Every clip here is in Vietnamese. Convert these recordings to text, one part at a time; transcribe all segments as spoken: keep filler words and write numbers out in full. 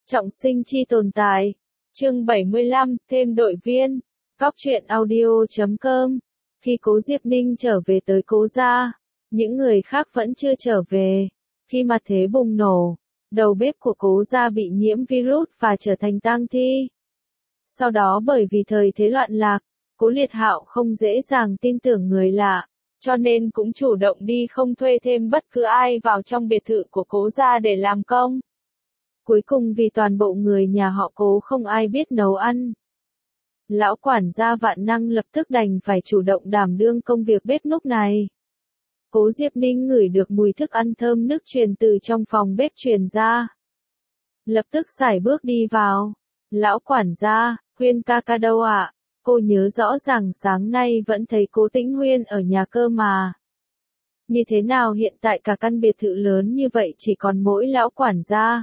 Trọng sinh chi tồn tại. Chương bảy mươi lăm, thêm đội viên. Cóc truyện audio chấm com. Khi Cố Diệp Ninh trở về tới Cố gia, những người khác vẫn chưa trở về. Khi mặt thế bùng nổ, đầu bếp của Cố gia bị nhiễm virus và trở thành tang thi. Sau đó bởi vì thời thế loạn lạc, Cố Liệt Hạo không dễ dàng tin tưởng người lạ, cho nên cũng chủ động đi không thuê thêm bất cứ ai vào trong biệt thự của Cố gia để làm công. Cuối cùng vì toàn bộ người nhà họ Cố không ai biết nấu ăn, lão quản gia Vạn Năng lập tức đành phải chủ động đảm đương công việc bếp núc này. Cố Diệp Ninh ngửi được mùi thức ăn thơm nức truyền từ trong phòng bếp truyền ra. Lập tức sải bước đi vào. Lão quản gia, Huyên ca ca đâu ạ? À? Cô nhớ rõ ràng sáng nay vẫn thấy Cố Tĩnh Huyên ở nhà cơ mà. Như thế nào hiện tại cả căn biệt thự lớn như vậy chỉ còn mỗi lão quản gia?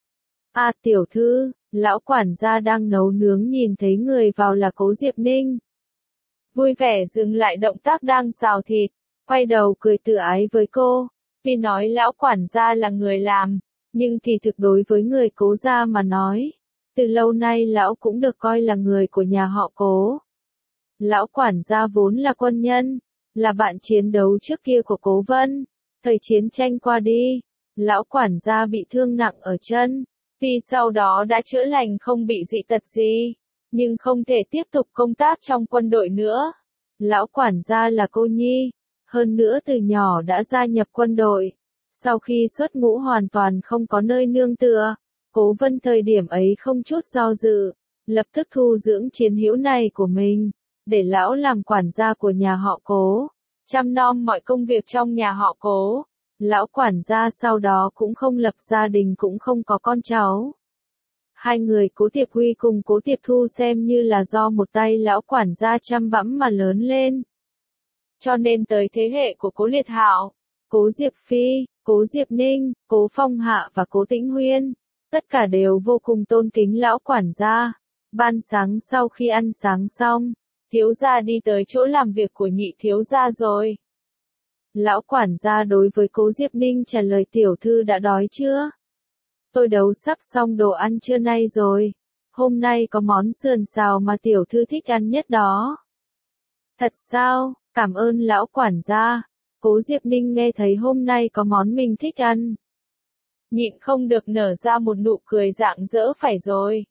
À tiểu thư, lão quản gia đang nấu nướng nhìn thấy người vào là Cố Diệp Ninh. Vui vẻ dừng lại động tác đang xào thịt, quay đầu cười tự ái với cô. Tuy nói lão quản gia là người làm, nhưng kỳ thực đối với người Cố gia mà nói, từ lâu nay lão cũng được coi là người của nhà họ Cố. Lão quản gia vốn là quân nhân, là bạn chiến đấu trước kia của Cố Vân. Thời chiến tranh qua đi, lão quản gia bị thương nặng ở chân. Tuy sau đó đã chữa lành không bị dị tật gì, nhưng không thể tiếp tục công tác trong quân đội nữa. Lão quản gia là cô nhi, hơn nữa từ nhỏ đã gia nhập quân đội. Sau khi xuất ngũ hoàn toàn không có nơi nương tựa, Cố Vân thời điểm ấy không chút do dự, lập tức thu dưỡng chiến hữu này của mình, để lão làm quản gia của nhà họ Cố, chăm nom mọi công việc trong nhà họ Cố. Lão quản gia sau đó cũng không lập gia đình cũng không có con cháu. Hai người Cố Tiệp Huy cùng Cố Tiệp Thu xem như là do một tay lão quản gia chăm bẵm mà lớn lên. Cho nên tới thế hệ của Cố Liệt Hạo, Cố Diệp Phi, Cố Diệp Ninh, Cố Phong Hạ và Cố Tĩnh Huyên, tất cả đều vô cùng tôn kính lão quản gia. Ban sáng sau khi ăn sáng xong, thiếu gia đi tới chỗ làm việc của nhị thiếu gia rồi. Lão quản gia đối với Cố Diệp Ninh trả lời tiểu thư đã đói chưa? Tôi nấu sắp xong đồ ăn trưa nay rồi. Hôm nay có món sườn xào mà tiểu thư thích ăn nhất đó. Thật sao? Cảm ơn lão quản gia. Cố Diệp Ninh nghe thấy hôm nay có món mình thích ăn, nhịn không được nở ra một nụ cười rạng rỡ phải rồi.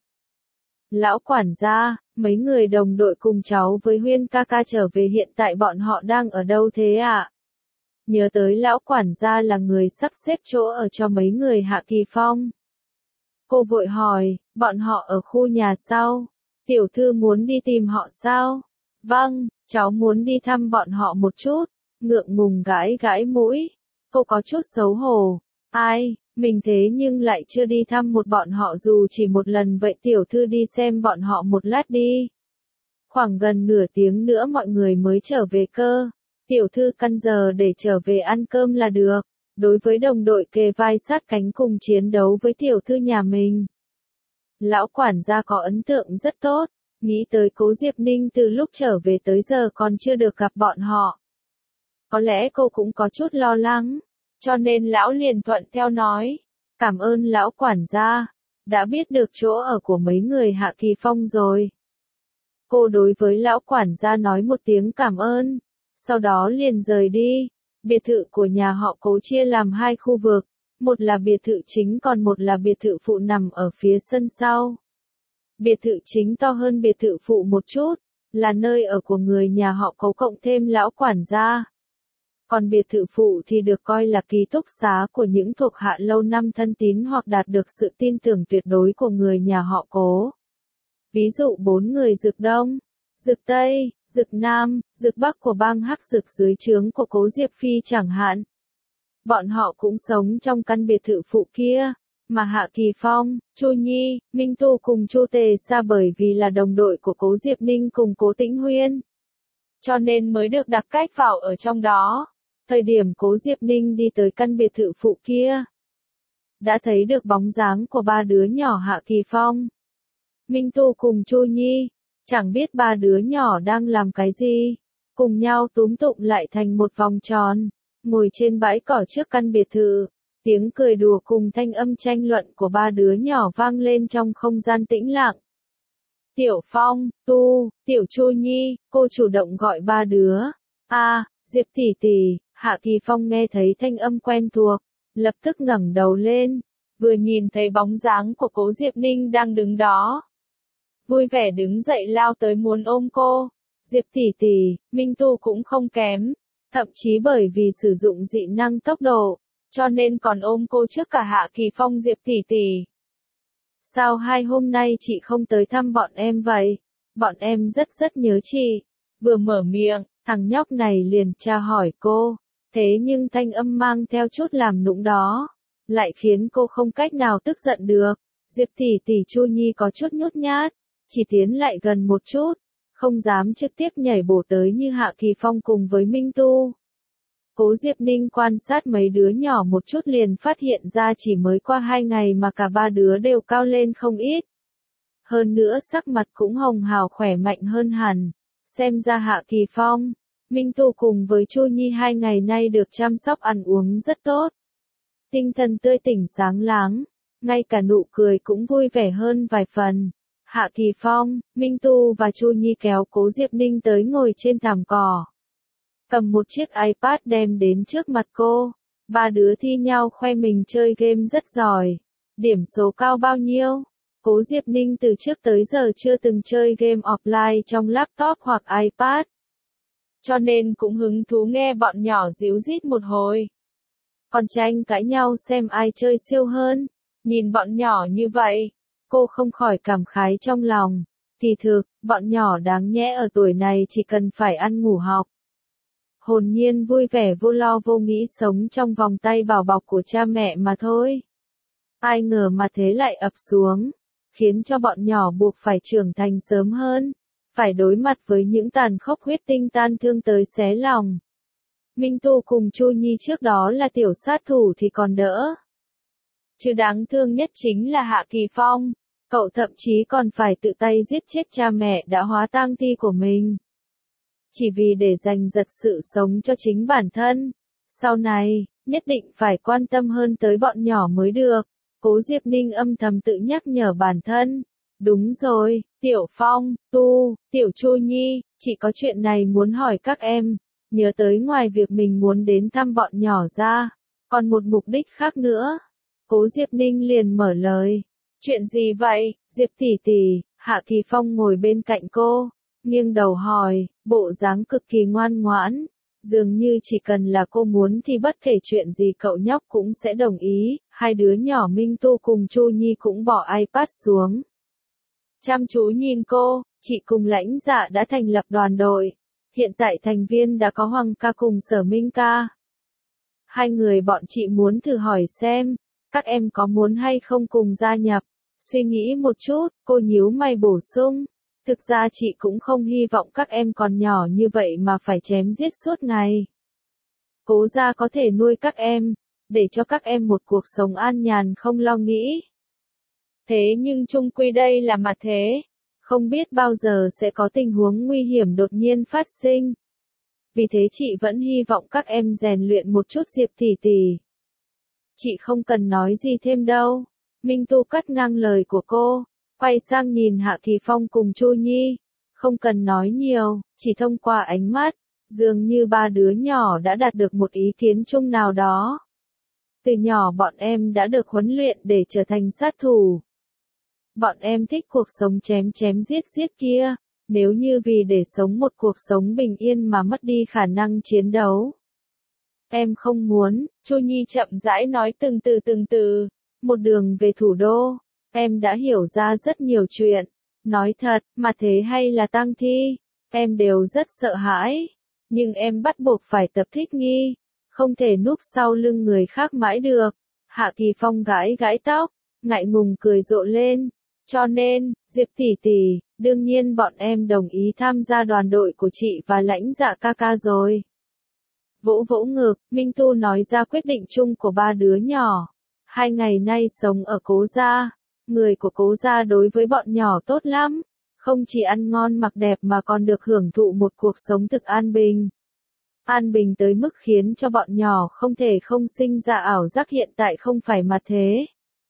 Lão quản gia, mấy người đồng đội cùng cháu với Huyên ca ca trở về hiện tại bọn họ đang ở đâu thế ạ? À? Nhớ tới lão quản gia là người sắp xếp chỗ ở cho mấy người Hạ Kỳ Phong. Cô vội hỏi, bọn họ ở khu nhà sau. Tiểu thư muốn đi tìm họ sao? Vâng, cháu muốn đi thăm bọn họ một chút. Ngượng ngùng gãi gãi mũi. Cô có chút xấu hổ. Ai, mình thế nhưng lại chưa đi thăm một bọn họ dù chỉ một lần vậy tiểu thư đi xem bọn họ một lát đi. Khoảng gần nửa tiếng nữa mọi người mới trở về cơ. Tiểu thư căn giờ để trở về ăn cơm là được. Đối với đồng đội kề vai sát cánh cùng chiến đấu với tiểu thư nhà mình, lão quản gia có ấn tượng rất tốt. Nghĩ tới Cố Diệp Ninh từ lúc trở về tới giờ còn chưa được gặp bọn họ, có lẽ cô cũng có chút lo lắng, cho nên lão liền thuận theo nói, cảm ơn lão quản gia, đã biết được chỗ ở của mấy người Hạ Kỳ Phong rồi. Cô đối với lão quản gia nói một tiếng cảm ơn, sau đó liền rời đi. Biệt thự của nhà họ Cố chia làm hai khu vực, một là biệt thự chính còn một là biệt thự phụ nằm ở phía sân sau. Biệt thự chính to hơn biệt thự phụ một chút, là nơi ở của người nhà họ Cố cộng thêm lão quản gia. Còn biệt thự phụ thì được coi là ký túc xá của những thuộc hạ lâu năm thân tín hoặc đạt được sự tin tưởng tuyệt đối của người nhà họ Cố. Ví dụ bốn người Dực Đông, Dực Tây, Dực Nam, Dực Bắc của bang Hắc Dực dưới trướng của Cố Diệp Phi chẳng hạn. Bọn họ cũng sống trong căn biệt thự phụ kia, mà Hạ Kỳ Phong, Chu Nhi, Minh Tu cùng Chu Tề Sa bởi vì là đồng đội của Cố Diệp Ninh cùng Cố Tĩnh Huyên, cho nên mới được đặc cách vào ở trong đó. Thời điểm Cố Diệp Ninh đi tới căn biệt thự phụ kia, đã thấy được bóng dáng của ba đứa nhỏ Hạ Kỳ Phong, Minh Tu cùng Chu Nhi. Chẳng biết ba đứa nhỏ đang làm cái gì, cùng nhau túm tụm lại thành một vòng tròn, ngồi trên bãi cỏ trước căn biệt thự, Tiếng cười đùa cùng thanh âm tranh luận của ba đứa nhỏ vang lên trong không gian tĩnh lặng. Tiểu Phong, Tu, Tiểu Chu Nhi, cô chủ động gọi ba đứa. A, Diệp tỷ tỷ. Hạ Kỳ Phong nghe thấy thanh âm quen thuộc, lập tức ngẩng đầu lên, vừa nhìn thấy bóng dáng của Cố Diệp Ninh đang đứng đó. Vui vẻ đứng dậy lao tới muốn ôm cô. Diệp tỷ tỷ, Minh Tu cũng không kém, thậm chí bởi vì sử dụng dị năng tốc độ, cho nên còn ôm cô trước cả Hạ Kỳ Phong. Diệp tỷ tỷ, sao hai hôm nay chị không tới thăm bọn em vậy? Bọn em rất rất nhớ chị. Vừa mở miệng, thằng nhóc này liền tra hỏi cô, thế nhưng thanh âm mang theo chút làm nũng đó, lại khiến cô không cách nào tức giận được. Diệp tỷ tỷ. Chu Nhi có chút nhút nhát, chỉ tiến lại gần một chút, không dám trực tiếp nhảy bổ tới như Hạ Kỳ Phong cùng với Minh Tu. Cố Diệp Ninh quan sát mấy đứa nhỏ một chút liền phát hiện ra chỉ mới qua hai ngày mà cả ba đứa đều cao lên không ít. Hơn nữa sắc mặt cũng hồng hào khỏe mạnh hơn hẳn. Xem ra Hạ Kỳ Phong, Minh Tu cùng với Chu Nhi hai ngày nay được chăm sóc ăn uống rất tốt. Tinh thần tươi tỉnh sáng láng, ngay cả nụ cười cũng vui vẻ hơn vài phần. Hạ Kỳ Phong, Minh Tu và Chu Nhi kéo Cố Diệp Ninh tới ngồi trên thảm cỏ. Cầm một chiếc iPad đem đến trước mặt cô. Ba đứa thi nhau khoe mình chơi game rất giỏi. Điểm số cao bao nhiêu? Cố Diệp Ninh từ trước tới giờ chưa từng chơi game offline trong laptop hoặc iPad. Cho nên cũng hứng thú nghe bọn nhỏ díu dít một hồi. Còn tranh cãi nhau xem ai chơi siêu hơn. Nhìn bọn nhỏ như vậy, cô không khỏi cảm khái trong lòng. Kỳ thực, bọn nhỏ đáng nhẽ ở tuổi này chỉ cần phải ăn ngủ học. Hồn nhiên vui vẻ vô lo vô nghĩ sống trong vòng tay bảo bọc của cha mẹ mà thôi. Ai ngờ mà thế lại ập xuống, khiến cho bọn nhỏ buộc phải trưởng thành sớm hơn, phải đối mặt với những tàn khốc huyết tinh tan thương tới xé lòng. Minh Tu cùng Chu Nhi trước đó là tiểu sát thủ thì còn đỡ. Chứ đáng thương nhất chính là Hạ Kỳ Phong, cậu thậm chí còn phải tự tay giết chết cha mẹ đã hóa tang thi của mình. Chỉ vì để giành giật sự sống cho chính bản thân. Sau này, nhất định phải quan tâm hơn tới bọn nhỏ mới được. Cố Diệp Ninh âm thầm tự nhắc nhở bản thân. Đúng rồi, Tiểu Phong, Tu, Tiểu Chu Nhi, chị có chuyện này muốn hỏi các em. Nhớ tới ngoài việc mình muốn đến thăm bọn nhỏ ra, còn một mục đích khác nữa. Cố Diệp Ninh liền mở lời. Chuyện gì vậy, Diệp tỷ tỷ? Hạ Kỳ Phong ngồi bên cạnh cô, nghiêng đầu hỏi, bộ dáng cực kỳ ngoan ngoãn. Dường như chỉ cần là cô muốn thì bất kể chuyện gì cậu nhóc cũng sẽ đồng ý. Hai đứa nhỏ Minh Tu cùng Chu Nhi cũng bỏ iPad xuống. Chăm chú nhìn cô, chị cùng Lãnh Dạ đã thành lập đoàn đội. Hiện tại thành viên đã có Hoàng ca cùng Sở Minh ca. Hai người bọn chị muốn thử hỏi xem, các em có muốn hay không cùng gia nhập. Suy nghĩ một chút, cô nhíu mày bổ sung. Thực ra chị cũng không hy vọng các em còn nhỏ như vậy mà phải chém giết suốt ngày. Cố gia có thể nuôi các em, để cho các em một cuộc sống an nhàn không lo nghĩ. Thế nhưng chung quy đây là mặt thế, không biết bao giờ sẽ có tình huống nguy hiểm đột nhiên phát sinh. Vì thế chị vẫn hy vọng các em rèn luyện một chút. Diệp tỷ tỷ. Chị không cần nói gì thêm đâu. Minh Tu cắt ngang lời của cô, quay sang nhìn Hạ Kỳ Phong cùng Chu Nhi. Không cần nói nhiều, chỉ thông qua ánh mắt, dường như ba đứa nhỏ đã đạt được một ý kiến chung nào đó. Từ nhỏ bọn em đã được huấn luyện để trở thành sát thủ. Bọn em thích cuộc sống chém chém giết giết kia, nếu như vì để sống một cuộc sống bình yên mà mất đi khả năng chiến đấu. Em không muốn, Chu Nhi chậm rãi nói từng từ từng từ, một đường về thủ đô, em đã hiểu ra rất nhiều chuyện. Nói thật, mà thế hay là tang thi, em đều rất sợ hãi, nhưng em bắt buộc phải tập thích nghi, không thể núp sau lưng người khác mãi được. Hạ Kỳ Phong gãi gãi tóc, ngại ngùng cười rộ lên. Cho nên, Diệp tỷ tỷ, đương nhiên bọn em đồng ý tham gia đoàn đội của chị và Lãnh Dạ ca ca rồi. Vỗ vỗ ngực, Minh Tu nói ra quyết định chung của ba đứa nhỏ. Hai ngày nay sống ở Cố gia, người của Cố gia đối với bọn nhỏ tốt lắm, không chỉ ăn ngon mặc đẹp mà còn được hưởng thụ một cuộc sống thực an bình. An bình tới mức khiến cho bọn nhỏ không thể không sinh ra ảo giác hiện tại không phải mặt thế,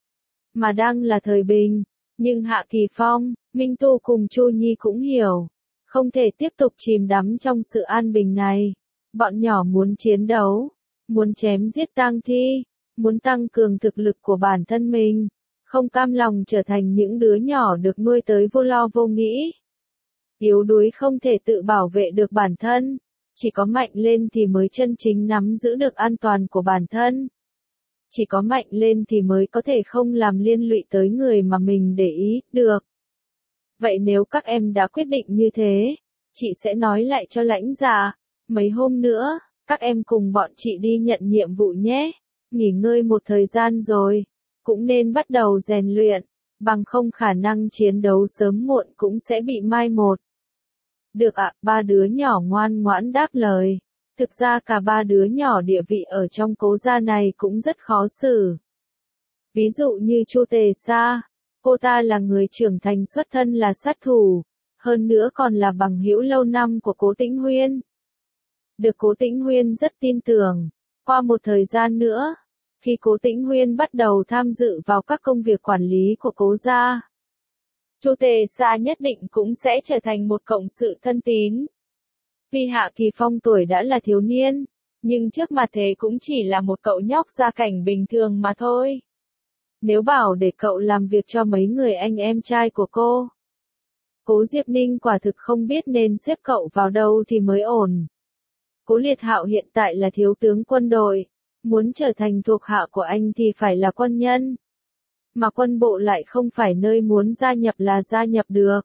mà đang là thời bình. Nhưng Hạ Kỳ Phong, Minh Tu cùng Chu Nhi cũng hiểu, không thể tiếp tục chìm đắm trong sự an bình này. Bọn nhỏ muốn chiến đấu, muốn chém giết tang thi, muốn tăng cường thực lực của bản thân mình, không cam lòng trở thành những đứa nhỏ được nuôi tới vô lo vô nghĩ. Yếu đuối không thể tự bảo vệ được bản thân, chỉ có mạnh lên thì mới chân chính nắm giữ được an toàn của bản thân. Chỉ có mạnh lên thì mới có thể không làm liên lụy tới người mà mình để ý, được. Vậy nếu các em đã quyết định như thế, chị sẽ nói lại cho Lãnh Dạ, mấy hôm nữa, các em cùng bọn chị đi nhận nhiệm vụ nhé. Nghỉ ngơi một thời gian rồi, cũng nên bắt đầu rèn luyện, bằng không khả năng chiến đấu sớm muộn cũng sẽ bị mai một. Được ạ, ba đứa nhỏ ngoan ngoãn đáp lời. Thực ra cả ba đứa nhỏ địa vị ở trong Cố gia này cũng rất khó xử. Ví dụ như Chu Tề Sa, cô ta là người trưởng thành xuất thân là sát thủ, hơn nữa còn là bằng hữu lâu năm của Cố Tĩnh Huyên. Được Cố Tĩnh Huyên rất tin tưởng. Qua một thời gian nữa, khi Cố Tĩnh Huyên bắt đầu tham dự vào các công việc quản lý của Cố gia, Chu Tề Sa nhất định cũng sẽ trở thành một cộng sự thân tín. Tuy Hạ Kỳ Phong tuổi đã là thiếu niên, nhưng trước mặt thế cũng chỉ là một cậu nhóc gia cảnh bình thường mà thôi. Nếu bảo để cậu làm việc cho mấy người anh em trai của cô, Cố Diệp Ninh quả thực không biết nên xếp cậu vào đâu thì mới ổn. Cố Liệt Hạo hiện tại là thiếu tướng quân đội, muốn trở thành thuộc hạ của anh thì phải là quân nhân. Mà quân bộ lại không phải nơi muốn gia nhập là gia nhập được.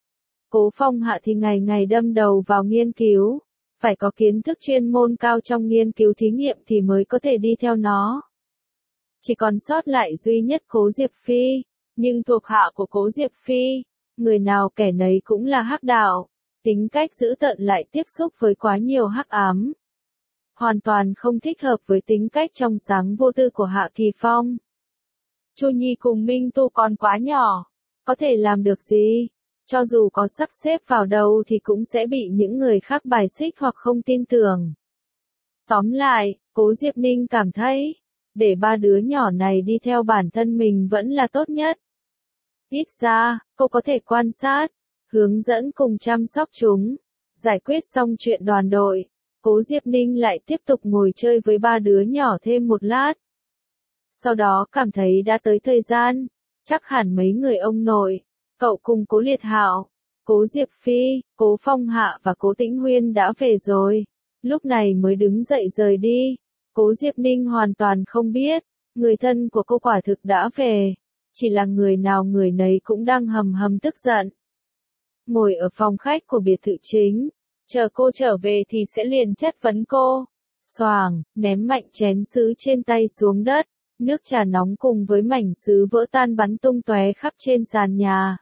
Cố Phong Hạ thì ngày ngày đâm đầu vào nghiên cứu, phải có kiến thức chuyên môn cao trong nghiên cứu thí nghiệm thì mới có thể đi theo nó. Chỉ còn sót lại duy nhất Cố Diệp Phi, nhưng thuộc hạ của Cố Diệp Phi, người nào kẻ nấy cũng là hắc đạo, tính cách dữ tợn lại tiếp xúc với quá nhiều hắc ám. Hoàn toàn không thích hợp với tính cách trong sáng vô tư của Hạ Kỳ Phong. Chu Nhi cùng Minh Tu còn quá nhỏ, có thể làm được gì? Cho dù có sắp xếp vào đâu thì cũng sẽ bị những người khác bài xích hoặc không tin tưởng. Tóm lại, Cố Diệp Ninh cảm thấy, để ba đứa nhỏ này đi theo bản thân mình vẫn là tốt nhất. Ít ra, cô có thể quan sát, hướng dẫn cùng chăm sóc chúng. Giải quyết xong chuyện đoàn đội, Cố Diệp Ninh lại tiếp tục ngồi chơi với ba đứa nhỏ thêm một lát. Sau đó cảm thấy đã tới thời gian, chắc hẳn mấy người ông nội, cậu cùng Cố Liệt Hạo, Cố Diệp Phi, Cố Phong Hạ và Cố Tĩnh Huyên đã về rồi, lúc này mới đứng dậy rời đi. Cố Diệp Ninh hoàn toàn không biết, người thân của cô quả thực đã về, chỉ là người nào người nấy cũng đang hầm hầm tức giận. Ngồi ở phòng khách của biệt thự chính, chờ cô trở về thì sẽ liền chất vấn cô. Xoàng, ném mạnh chén sứ trên tay xuống đất, nước trà nóng cùng với mảnh sứ vỡ tan bắn tung tóe khắp trên sàn nhà.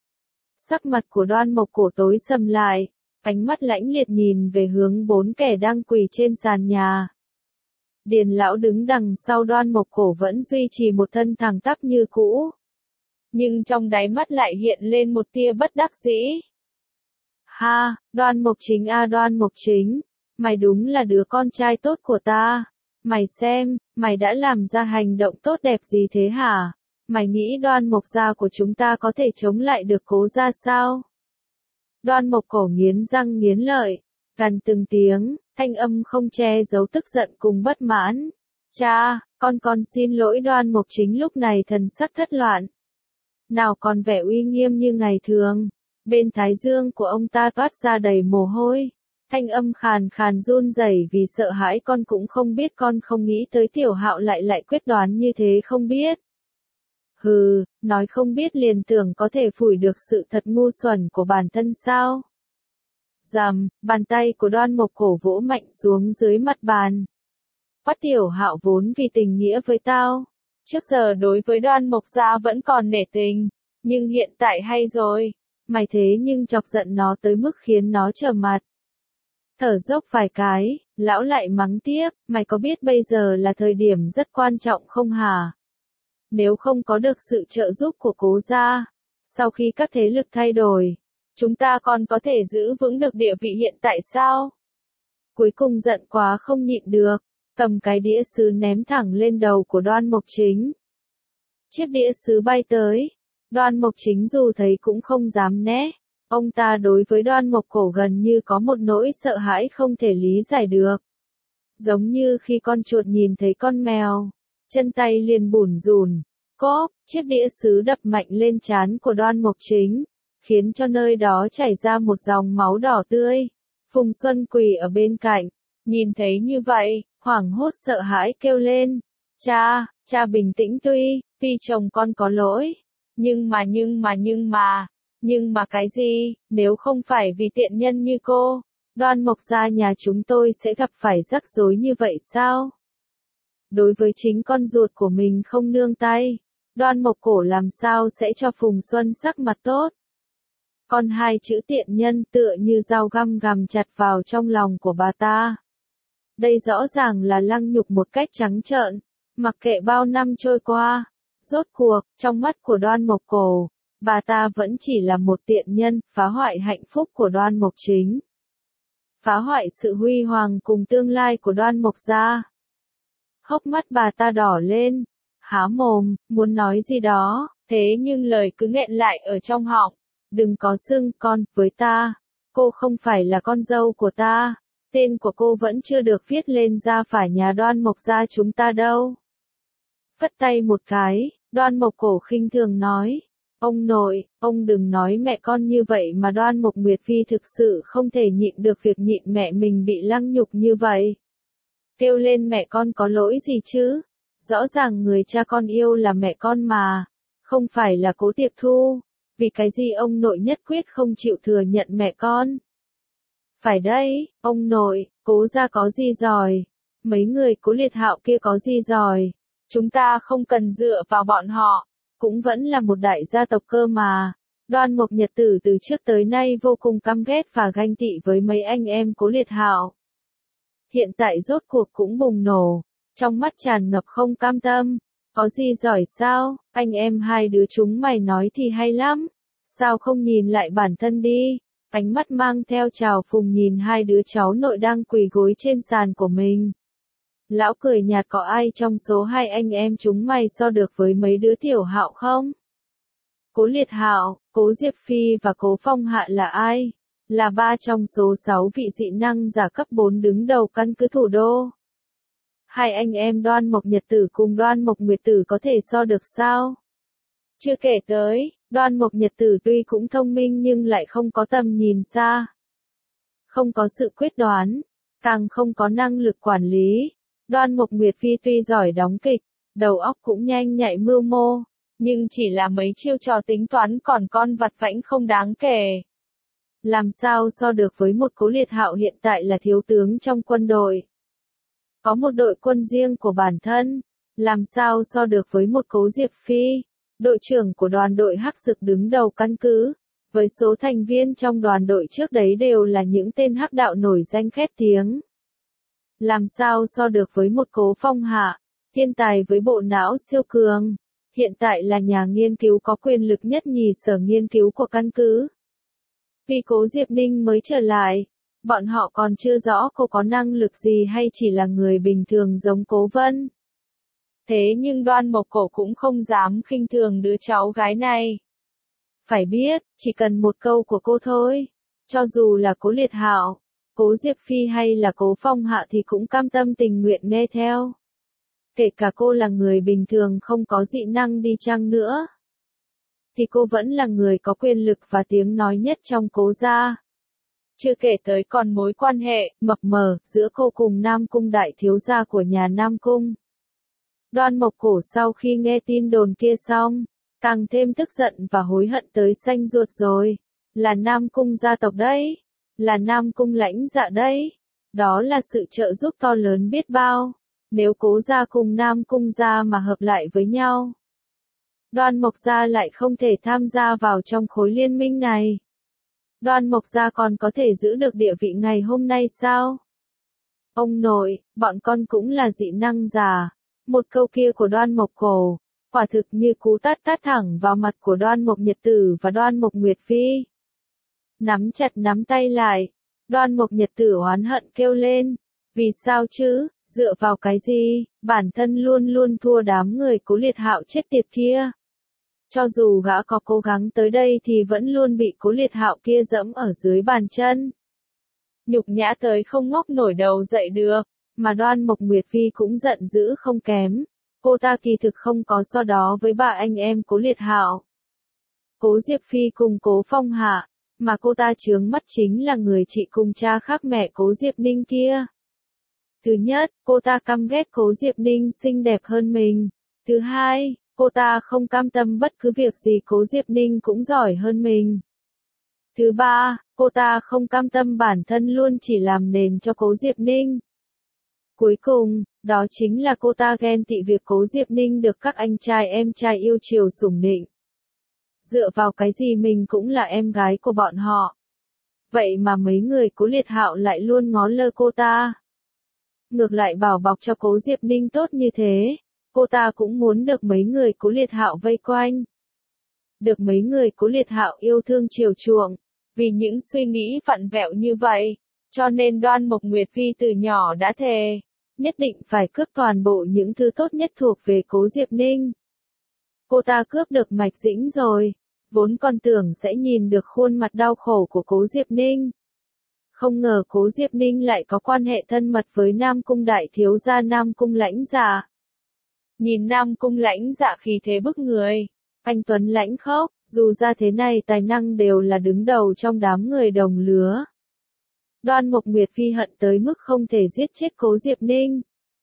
Sắc mặt của Đoan Mộc Cổ tối sầm lại, ánh mắt lãnh liệt nhìn về hướng bốn kẻ đang quỳ trên sàn nhà. Điền lão đứng đằng sau Đoan Mộc Cổ vẫn duy trì một thân thẳng tắp như cũ, nhưng trong đáy mắt lại hiện lên một tia bất đắc dĩ. Ha, Đoan Mộc Chính a Đoan Mộc Chính, mày đúng là đứa con trai tốt của ta. Mày xem, mày đã làm ra hành động tốt đẹp gì thế hả? Mày nghĩ Đoan Mộc gia của chúng ta có thể chống lại được Cố gia sao? Đoan Mộc Cổ nghiến răng nghiến lợi, gằn từng tiếng, thanh âm không che giấu tức giận cùng bất mãn. Cha, con con xin lỗi. Đoan Mộc Chính lúc này thần sắc thất loạn. Nào còn vẻ uy nghiêm như ngày thường, bên thái dương của ông ta toát ra đầy mồ hôi. Thanh âm khàn khàn run rẩy vì sợ hãi. Con cũng không biết, con không nghĩ tới Tiểu Hạo lại lại quyết đoán như thế, không biết. Hừ, nói không biết liền tưởng có thể phủi được sự thật ngu xuẩn của bản thân sao? Rầm, bàn tay của Đoan Mộc Cổ vỗ mạnh xuống dưới mặt bàn. Quát Tiểu Hạo vốn vì tình nghĩa với tao, trước giờ đối với Đoan Mộc gia vẫn còn nể tình, nhưng hiện tại hay rồi, mày thế nhưng chọc giận nó tới mức khiến nó trở mặt. Thở dốc vài cái, lão lại mắng tiếp, mày có biết bây giờ là thời điểm rất quan trọng không hả? Nếu không có được sự trợ giúp của Cố gia, sau khi các thế lực thay đổi, chúng ta còn có thể giữ vững được địa vị hiện tại sao? cuối cùng giận quá không nhịn được, cầm cái đĩa sứ ném thẳng lên đầu của Đoan Mộc Chính. Chiếc đĩa sứ bay tới, Đoan Mộc Chính dù thấy cũng không dám né, ông ta đối với Đoan Mộc Cổ gần như có một nỗi sợ hãi không thể lý giải được. Giống như khi con chuột nhìn thấy con mèo, chân tay liền bủn rủn, cốp, chiếc đĩa sứ đập mạnh lên trán của Đoan Mộc Chính, khiến cho nơi đó chảy ra một dòng máu đỏ tươi. Phùng Xuân quỳ ở bên cạnh, nhìn thấy như vậy, hoảng hốt sợ hãi kêu lên, cha, cha bình tĩnh tuy, tuy chồng con có lỗi, nhưng mà nhưng mà nhưng mà, nhưng mà cái gì, nếu không phải vì tiện nhân như cô, Đoan Mộc gia nhà chúng tôi sẽ gặp phải rắc rối như vậy sao? Đối với chính con ruột của mình không nương tay, Đoan Mộc Cổ làm sao sẽ cho Phùng Xuân sắc mặt tốt? Còn hai chữ tiện nhân tựa như dao găm găm chặt vào trong lòng của bà ta. Đây rõ ràng là lăng nhục một cách trắng trợn, mặc kệ bao năm trôi qua, rốt cuộc, trong mắt của Đoan Mộc Cổ, bà ta vẫn chỉ là một tiện nhân, phá hoại hạnh phúc của Đoan Mộc Chính. Phá hoại sự huy hoàng cùng tương lai của Đoan Mộc gia. Hốc mắt bà ta đỏ lên, há mồm, muốn nói gì đó, thế nhưng lời cứ nghẹn lại ở trong họng. Đừng có xưng con, với ta, cô không phải là con dâu của ta, tên của cô vẫn chưa được viết lên gia phả nhà Đoan Mộc gia chúng ta đâu. Phất tay một cái, Đoan Mộc Cổ khinh thường nói, ông nội, ông đừng nói mẹ con như vậy mà Đoan Mộc Nguyệt Phi thực sự không thể nhịn được việc nhịn mẹ mình bị lăng nhục như vậy. Kêu lên mẹ con có lỗi gì chứ, rõ ràng người cha con yêu là mẹ con mà, không phải là Cố Tiệp Thu. Vì cái gì ông nội nhất quyết không chịu thừa nhận mẹ con? Phải đấy, ông nội, Cố gia có gì giỏi? Mấy người Cố Liệt Hạo kia có gì giỏi? Chúng ta không cần dựa vào bọn họ, cũng vẫn là một đại gia tộc cơ mà. Đoan Mộc Nhật Tử từ trước tới nay vô cùng căm ghét và ganh tị với mấy anh em Cố Liệt Hạo. Hiện tại rốt cuộc cũng bùng nổ, trong mắt tràn ngập không cam tâm. Có gì giỏi sao, anh em hai đứa chúng mày nói thì hay lắm, sao không nhìn lại bản thân đi, ánh mắt mang theo trào phùng nhìn hai đứa cháu nội đang quỳ gối trên sàn của mình. Lão cười nhạt, có ai trong số hai anh em chúng mày so được với mấy đứa tiểu Hạo không? Cố Liệt Hạo, Cố Diệp Phi và Cố Phong Hạ là ai? Là ba trong số sáu vị dị năng giả cấp bốn đứng đầu căn cứ thủ đô. Hai anh em Đoan Mộc Nhật Tử cùng Đoan Mộc Nguyệt Tử có thể so được sao? Chưa kể tới, Đoan Mộc Nhật Tử tuy cũng thông minh nhưng lại không có tầm nhìn xa. Không có sự quyết đoán, càng không có năng lực quản lý. Đoan Mộc Nguyệt Phi tuy giỏi đóng kịch, đầu óc cũng nhanh nhạy mưu mô, nhưng chỉ là mấy chiêu trò tính toán còn con vặt vãnh không đáng kể. Làm sao so được với một Cố Liệt Hạo hiện tại là thiếu tướng trong quân đội. Có một đội quân riêng của bản thân, làm sao so được với một Cố Diệp Phi, đội trưởng của đoàn đội Hắc Dực đứng đầu căn cứ, với số thành viên trong đoàn đội trước đấy đều là những tên hắc đạo nổi danh khét tiếng. Làm sao so được với một Cố Phong Hạ, thiên tài với bộ não siêu cường, hiện tại là nhà nghiên cứu có quyền lực nhất nhì sở nghiên cứu của căn cứ. Vì Cố Diệp Ninh mới trở lại, bọn họ còn chưa rõ cô có năng lực gì hay chỉ là người bình thường giống Cố Vân. Thế nhưng Đoan Mộc Cổ cũng không dám khinh thường đứa cháu gái này. Phải biết, chỉ cần một câu của cô thôi, cho dù là Cố Liệt Hạo, Cố Diệp Phi hay là Cố Phong Hạ thì cũng cam tâm tình nguyện nghe theo. Kể cả cô là người bình thường không có dị năng đi chăng nữa, thì cô vẫn là người có quyền lực và tiếng nói nhất trong Cố gia. Chưa kể tới còn mối quan hệ mập mờ giữa cô cùng Nam Cung đại thiếu gia của nhà Nam Cung. Đoan Mộc Cổ sau khi nghe tin đồn kia xong, càng thêm tức giận và hối hận tới xanh ruột rồi. Là Nam Cung gia tộc đấy, là Nam Cung lãnh dạ đấy. Đó là sự trợ giúp to lớn biết bao, nếu Cố gia cùng Nam Cung gia mà hợp lại với nhau. Đoan Mộc gia lại không thể tham gia vào trong khối liên minh này. Đoan Mộc gia còn có thể giữ được địa vị ngày hôm nay sao? Ông nội, bọn con cũng là dị năng giả. Một câu kia của Đoan Mộc Cổ, quả thực như cú tát tát thẳng vào mặt của Đoan Mộc Nhật Tử và Đoan Mộc Nguyệt Phi. Nắm chặt nắm tay lại, Đoan Mộc Nhật Tử oán hận kêu lên. Vì sao chứ, dựa vào cái gì, bản thân luôn luôn thua đám người Cố Liệt Hạo chết tiệt kia. Cho dù gã có cố gắng tới đây thì vẫn luôn bị Cố Liệt Hạo kia dẫm ở dưới bàn chân. Nhục nhã tới không ngóc nổi đầu dậy được, mà Đoan Mộc Nguyệt Phi cũng giận dữ không kém. Cô ta kỳ thực không có so đó với ba anh em Cố Liệt Hạo. Cố Diệp Phi cùng Cố Phong Hạ, mà cô ta chướng mắt chính là người chị cùng cha khác mẹ Cố Diệp Ninh kia. Thứ nhất, cô ta căm ghét Cố Diệp Ninh xinh đẹp hơn mình. Thứ hai, cô ta không cam tâm bất cứ việc gì Cố Diệp Ninh cũng giỏi hơn mình. Thứ ba, cô ta không cam tâm bản thân luôn chỉ làm nền cho Cố Diệp Ninh. Cuối cùng, đó chính là cô ta ghen tị việc Cố Diệp Ninh được các anh trai em trai yêu chiều sủng nịnh. Dựa vào cái gì mình cũng là em gái của bọn họ. Vậy mà mấy người Cố Liệt Hạo lại luôn ngó lơ cô ta. Ngược lại bảo bọc cho Cố Diệp Ninh tốt như thế, cô ta cũng muốn được mấy người Cố Liệt Hạo vây quanh. Được mấy người Cố Liệt Hạo yêu thương chiều chuộng, vì những suy nghĩ vặn vẹo như vậy, cho nên Đoan Mộc Nguyệt Phi từ nhỏ đã thề, nhất định phải cướp toàn bộ những thứ tốt nhất thuộc về Cố Diệp Ninh. Cô ta cướp được Mạch Dĩnh rồi, vốn còn tưởng sẽ nhìn được khuôn mặt đau khổ của Cố Diệp Ninh. Không ngờ Cố Diệp Ninh lại có quan hệ thân mật với Nam Cung đại thiếu gia Nam Cung Lãnh Dạ. Nhìn Nam Cung Lãnh Dạ khí thế bức người, anh tuấn lãnh khốc, dù ra thế này tài năng đều là đứng đầu trong đám người đồng lứa. Đoan Mộc Nguyệt Phi hận tới mức không thể giết chết Cố Diệp Ninh.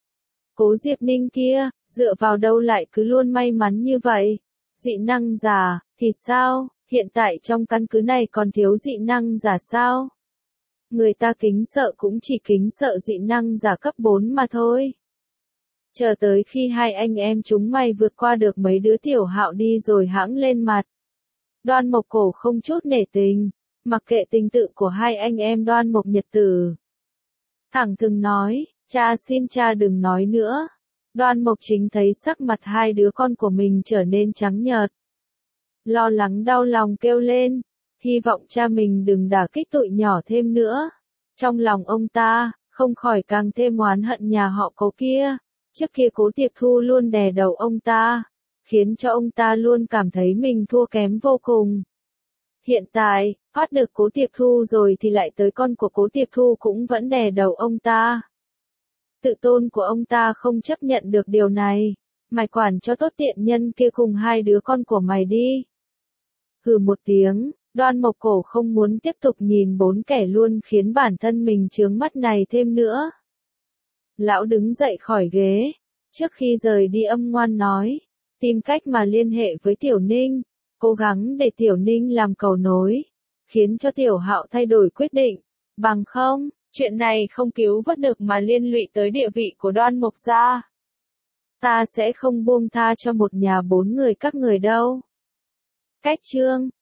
Cố Diệp Ninh kia, dựa vào đâu lại cứ luôn may mắn như vậy? Dị năng giả, thì sao, hiện tại trong căn cứ này còn thiếu dị năng giả sao? Người ta kính sợ cũng chỉ kính sợ dị năng giả cấp bốn mà thôi. Chờ tới khi hai anh em chúng mày vượt qua được mấy đứa tiểu hạo đi rồi hãng lên mặt. Đoan Mộc Cổ không chút nể tình, mặc kệ tình tự của hai anh em Đoan Mộc Nhật Tử. Thẳng thừng nói, cha xin cha đừng nói nữa. Đoan Mộc Chính thấy sắc mặt hai đứa con của mình trở nên trắng nhợt. Lo lắng đau lòng kêu lên, hy vọng cha mình đừng đả kích tụi nhỏ thêm nữa. Trong lòng ông ta, không khỏi càng thêm oán hận nhà họ Cố kia. Trước kia Cố Tiệp Thu luôn đè đầu ông ta, khiến cho ông ta luôn cảm thấy mình thua kém vô cùng. Hiện tại, thoát được Cố Tiệp Thu rồi thì lại tới con của Cố Tiệp Thu cũng vẫn đè đầu ông ta. Tự tôn của ông ta không chấp nhận được điều này. Mày quản cho tốt tiện nhân kia cùng hai đứa con của mày đi. Hừ một tiếng, Đoan Mộc Cổ không muốn tiếp tục nhìn bốn kẻ luôn khiến bản thân mình chướng mắt này thêm nữa. Lão đứng dậy khỏi ghế, trước khi rời đi âm ngoan nói, tìm cách mà liên hệ với Tiểu Ninh, cố gắng để Tiểu Ninh làm cầu nối, khiến cho Tiểu Hạo thay đổi quyết định, bằng không, chuyện này không cứu vớt được mà liên lụy tới địa vị của Đoan Mộc gia. Ta sẽ không buông tha cho một nhà bốn người các người đâu. Cách chương